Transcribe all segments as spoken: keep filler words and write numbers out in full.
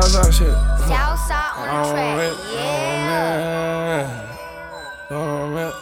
Southside shit. Southside on the track, yeah. Oh, man.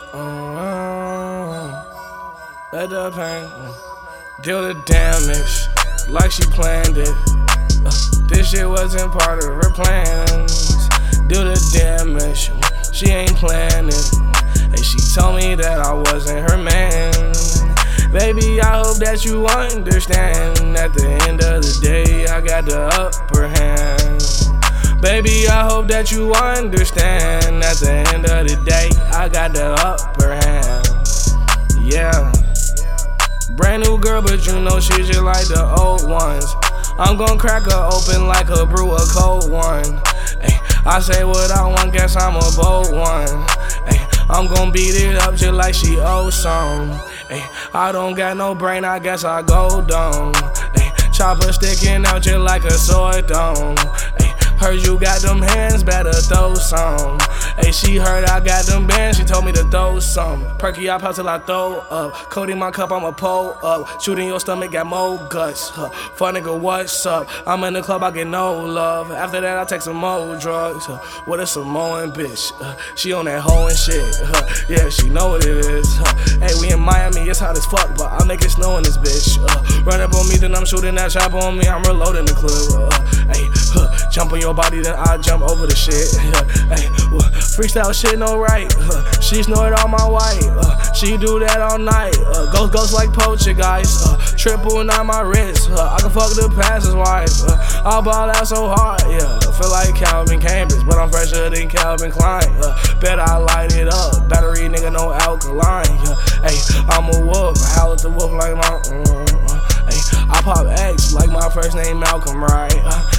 Oh, let the pain deal the damage like she planned it. Uh, this shit wasn't part of her plans. Do the damage, she ain't planning. Hey, she told me that I wasn't her man. Baby, I hope that you understand. At the end of the day, I got the upper hand. Baby, I hope that you understand. At the end of the day, I got the upper hand. Yeah. Brand new girl, but you know she just like the old ones. I'm gon' crack her open like a brew a cold one. Ay, I say what I want, guess I'm a bold one. Ay, I'm gon' beat it up just like she owes some. Ay, I don't got no brain, I guess I go dumb. Ay, chopper sticking out just like a sword dome. Ay, heard you got them hands, better throw some. Hey, she heard I got them bands, she told me to throw some. Perky, I pop till I throw up. Cody my cup, I'ma pull up. Shooting your stomach, got more guts. Huh. Fuck nigga, what's up? I'm in the club, I get no love. After that, I take some more drugs. Huh. With a Samoan bitch. Uh, she on that hoe and shit. Huh. Yeah, she know what it is. Huh. Hey, we in Miami, it's hot as fuck, but I make it snow in this bitch. Uh, run up on me, then I'm shooting that chop on me. I'm reloading the clip. Uh, hey, huh. Jump on your body, then I jump over the shit. Hey, uh, freestyle shit, no right. Uh, she snort all my white. Uh, she do that all night. Uh, ghost, ghost like poacher guys. Uh, triple nine my wrist. Uh, I can fuck the passer's wife. Uh, I ball out so hard, yeah. Feel like Calvin Cambridge, but I'm fresher than Calvin Klein. Uh, bet I light it up. Battery nigga, no alkaline. Yeah. Hey, I'm a wolf. I howl at the wolf like my. Uh, uh, hey, I pop X like my first name Malcolm, right? Uh,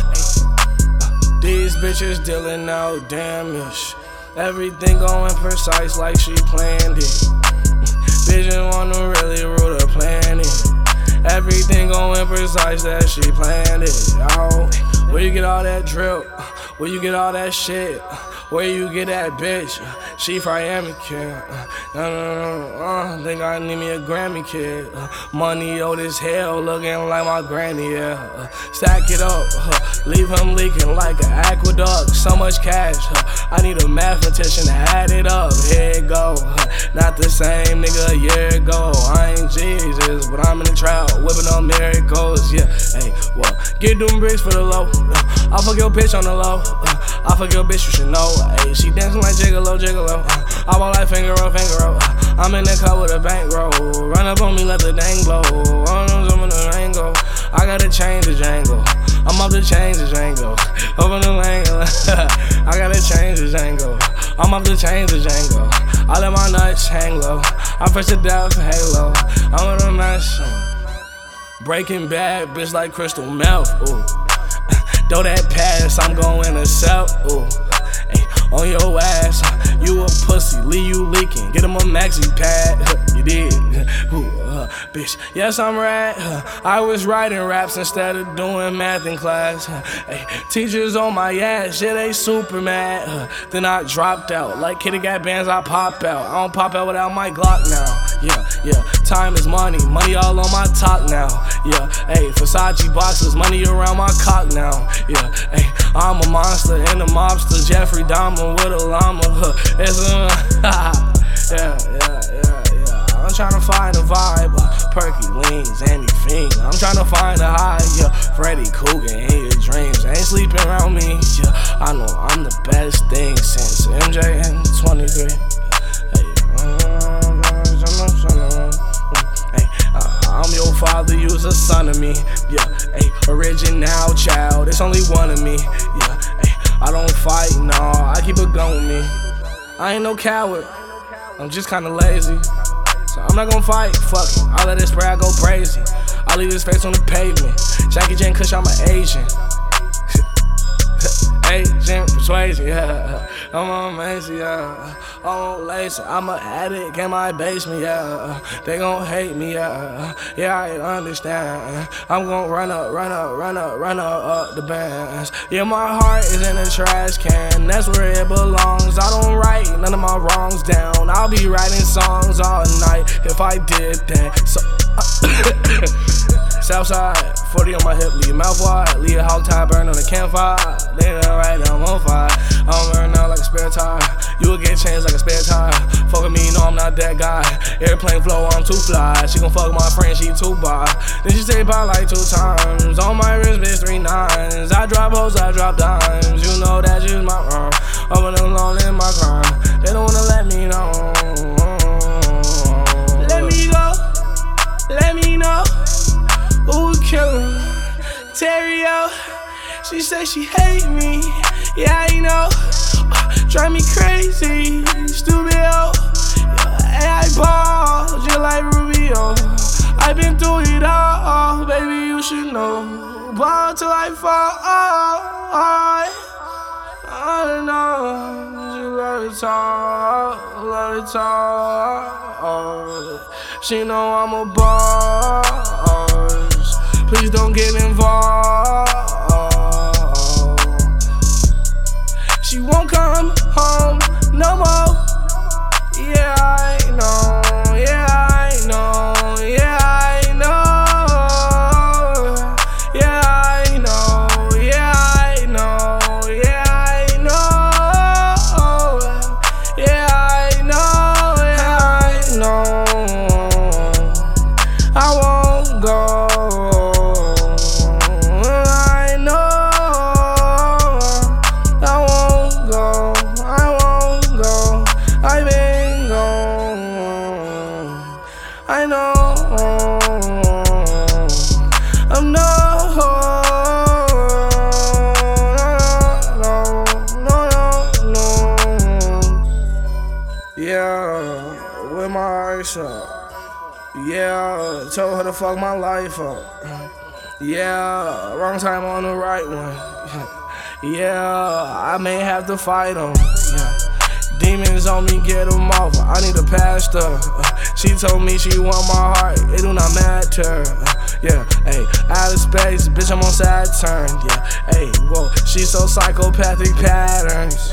These bitches dealing out damage. Everything going precise like she planned it. Bitches wanna really rule the planet. Everything going precise that she planned it. Oh, where you get all that drip? Where you get all that shit? Where you get that bitch? She Miami kid. Uh, uh, uh, think I need me a Grammy kid. Uh, money old as hell, looking like my granny, yeah. Uh, stack it up, uh, leave him leaking like an aqueduct. So much cash, uh, I need a mathematician to add it up. Here it go, uh, not the same nigga a year ago. I ain't Jesus, but I'm in the trap, whipping up miracles, yeah. Hey, well, get them bricks for the low. Uh, I fuck your bitch on the low. Uh, I fuck your bitch, you should know. Ay, she dancing like Gigolo, Gigolo. Uh, I ball like finger roll, finger roll. Uh, I'm in the car with a bankroll. Run up on me, let the dang blow. I don't know, I'm in the angle. I gotta change the Django. I'm up to change the Django. Open the angle. I gotta change the Django. I'm up to change the Django. I let my nuts hang low. I press the death halo. I'm in a mess. Breaking Bad, bitch like crystal melt. Ooh. Throw that pass, I'm going to sell. Ooh. Ay, on your ass, you a pussy, leave you leaking. Get him a maxi pad, you did. Ooh, uh, bitch, yes I'm right. Uh, I was writing raps instead of doing math in class. Uh, ay, teachers on my ass, yeah they super mad. Uh, then I dropped out, like kitty got bands, I pop out. I don't pop out without my Glock now. Yeah, yeah, time is money, money all on my talk now. Yeah, hey, Versace boxes, money around my cock now. Yeah, hey, I'm a monster and a mobster, Jeffrey Dahmer with a llama. Huh. It's a, yeah, yeah, yeah, yeah. I'm tryna find a vibe, uh, Perky leans, Andy Fiend. I'm tryna find a high, yeah. Freddy Cougar in your dreams, ain't sleeping around me. Yeah, I know I'm the best thing since M J and twenty-three. I'm your father, you's a son of me. Yeah, hey, original child, it's only one of me. Yeah, hey, I don't fight, nah, I keep a gun with me. I ain't no coward, I'm just kinda lazy. So I'm not gonna fight, fuck it, I let it spray, I go crazy. I leave his face on the pavement. Jackie Jane Kush, I'm an Asian. Agent persuasion, yeah. I'm on Macy, yeah. I'm on lace, I'm a addict in my basement, yeah. They gon' hate me, yeah. Yeah, I understand. I'm gon' run up, run up, run up, run up, up the bands. Yeah, my heart is in a trash can, that's where it belongs. I don't write none of my wrongs down. I'll be writing songs all night if I did that. So Southside, forty on my hip, leave your mouth wide. Leave a hog tie burn on the campfire. They done right now, I'm on fire. I'm burning out like a spare tire. You will get changed like a spare tire. Fuck with me, no, I'm not that guy. Airplane flow, I'm too fly. She gon' fuck my friend, she too by. Then she say bye like two times. On my wrist, bitch, three nines. I drop hoes, I drop dimes. You know that's just my rhyme. I'm alone in my crime. They don't wanna let me know. Let me go. Let me know who would kill him. Terrio, she say she hate me. Yeah, I know. Uh, drive me crazy, stupid oh. Yeah, I ball just like Rubio. I been through it all, baby. You should know. Ball till I fall. I, I know. She love to talk, love to talk. She know I'm a boss. Please don't get involved. She won't come home no more. Yeah, I know. Yeah, I know. Yeah, I know. Yeah, I know. Yeah, I know. Yeah, I know. Yeah, I know. Yeah, I know. I won't go. I know. I won't go. I won't go. I've been gone. I know. I'm no. No, no, no, no. Yeah, with my eyes shut. Yeah, told her to fuck my life up. Yeah, wrong time on the right one. Yeah, I may have to fight them. Yeah. Demons on me, get them off. I need a pastor. She told me she want my heart, it do not matter. Yeah, hey, out of space, bitch, I'm on Saturn. Yeah, hey, whoa, she so psychopathic patterns.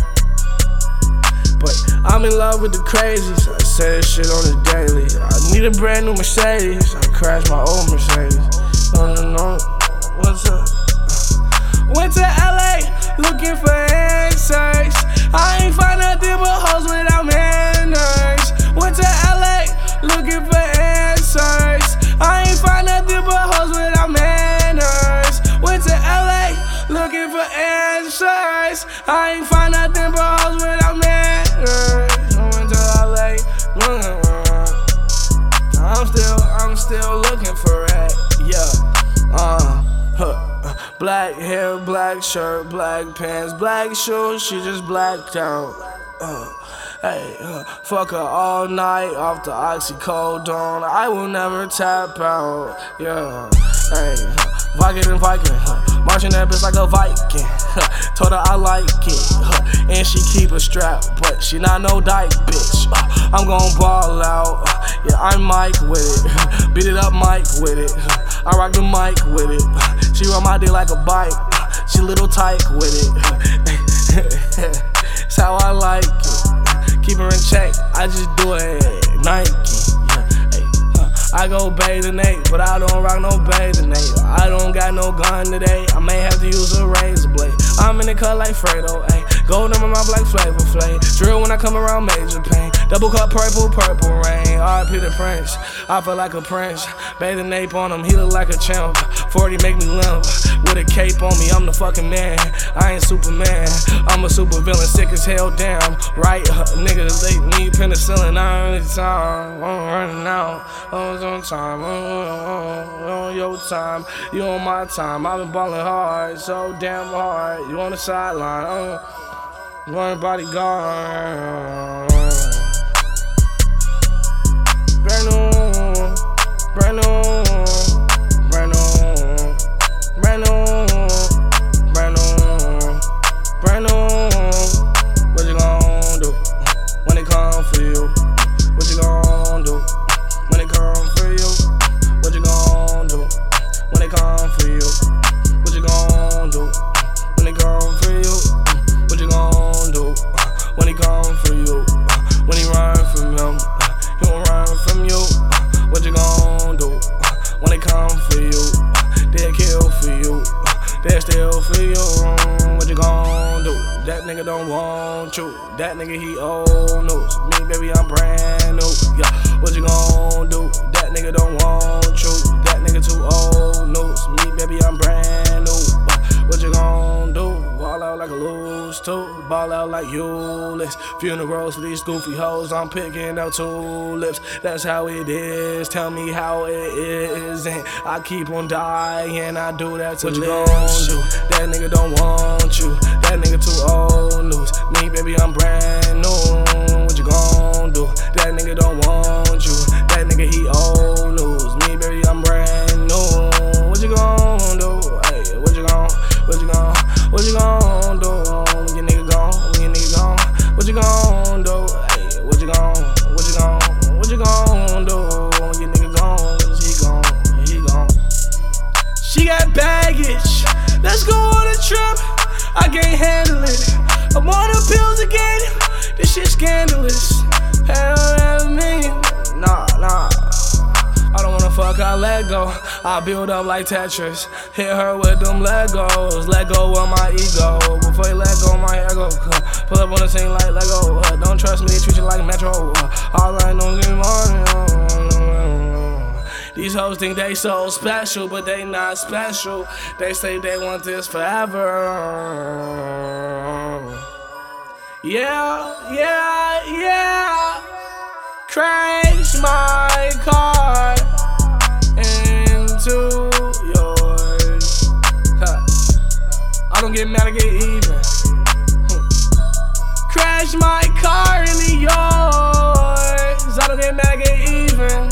But I'm in love with the crazies. I say this shit on the daily. I need a brand new Mercedes. I crashed my old Mercedes. No, no, no. What's up? Went to L A looking for answers. I ain't find nothing but hoes without manners. Went to L A looking for answers. I ain't find nothing but hoes without manners. Went to L A looking for answers. I ain't find nothing but hoes without manners. I went to L A looking for. I'm still, I'm still looking for it. Yeah. Uh. Huh. Black hair, black shirt, black pants, black shoes, she just blacked out. Uh, hey, uh, fuck her all night off the oxycodone. I will never tap out. Yeah, hey, uh, Viking and Viking, uh, marching that bitch like a Viking. Uh, told her I like it, uh, and she keep a strap, but she not no dyke bitch. Uh, I'm gon' ball out. Uh, yeah, I'm Mike with it. Uh, beat it up, Mike with it. Uh, I rock the mic with it. Uh, She ride my dick like a bike. She little tight with it. That's how I like it. Keep her in check. I just do it. Nike. I go Bathing-Ape, but I don't rock no Bathing-Ape. I don't got no gun today. I may have to use a razor blade. I'm in the cut like Fredo, ayy. Gold in my mouth like Flavor Flav. Drill when I come around, major pain. Double cup purple, purple rain. R I P the Prince. I feel like a prince. Bathing-Ape on him, he look like a chimp. forty make me limp. With a cape on me, I'm the fucking man. I ain't Superman. I'm a super villain, sick as hell, damn. Right, uh, niggas, they need penicillin. I ain't time. I'm running out. I'm on time. I'm on your time. You on my time. I've been ballin' hard, so damn hard. You on the sideline. I'm one bodyguard. Brand new, brand new, brand new, brand new, brand new, brand new. What you gon' do when it come for you? What you gon' do when it come for you? What you gon' do when it come for you? What you gon' do when it come for you? What you gon' do when he come for you? When he run from him, he won't run from you. What you gon' do when they come for you? they still for you. What you gon' do? That nigga don't want you. That nigga he old news. Me baby I'm brand new. Yeah, what you gon' do? That nigga don't want you. That nigga too old news. Me baby I'm brand new. What you gon' do? Ball out like a loose too. Ball out like Ulysses. Funerals for these goofy hoes. I'm picking out tulips. That's how it is. Tell me how it isn't. I keep on dying. I do that to what you gon' do? That nigga don't want you. That nigga too old news. Me baby I'm brand new. What you gon' do? That nigga don't want you. That nigga he old news. Me baby I'm brand new. What you gon' do? Hey, what you gon' What you gon' What you gon' do when your nigga gone? When your nigga gone? What you gon' do? Hey, what you gon' What you gon' What you gon' do when your nigga gone? He gone, he gone. She got baggage. Let's go on a trip. I can't handle it. I'm on the pills again. This shit scandalous. Hell, that's me. Nah, nah. I don't wanna fuck, I let go. I build up like Tetris. Hit her with them Legos. Let go of my ego. Before you let go my ego. Pull up on the scene like Lego. Uh, don't trust me, treat you like Metro. Uh, all I know is money. These hoes think they so special, but they not special. They say they want this forever. Yeah, yeah, yeah. Crash my car into yours. Huh. I don't get mad, I get even. Hmm. Crash my car into yours. I don't get mad, I get even.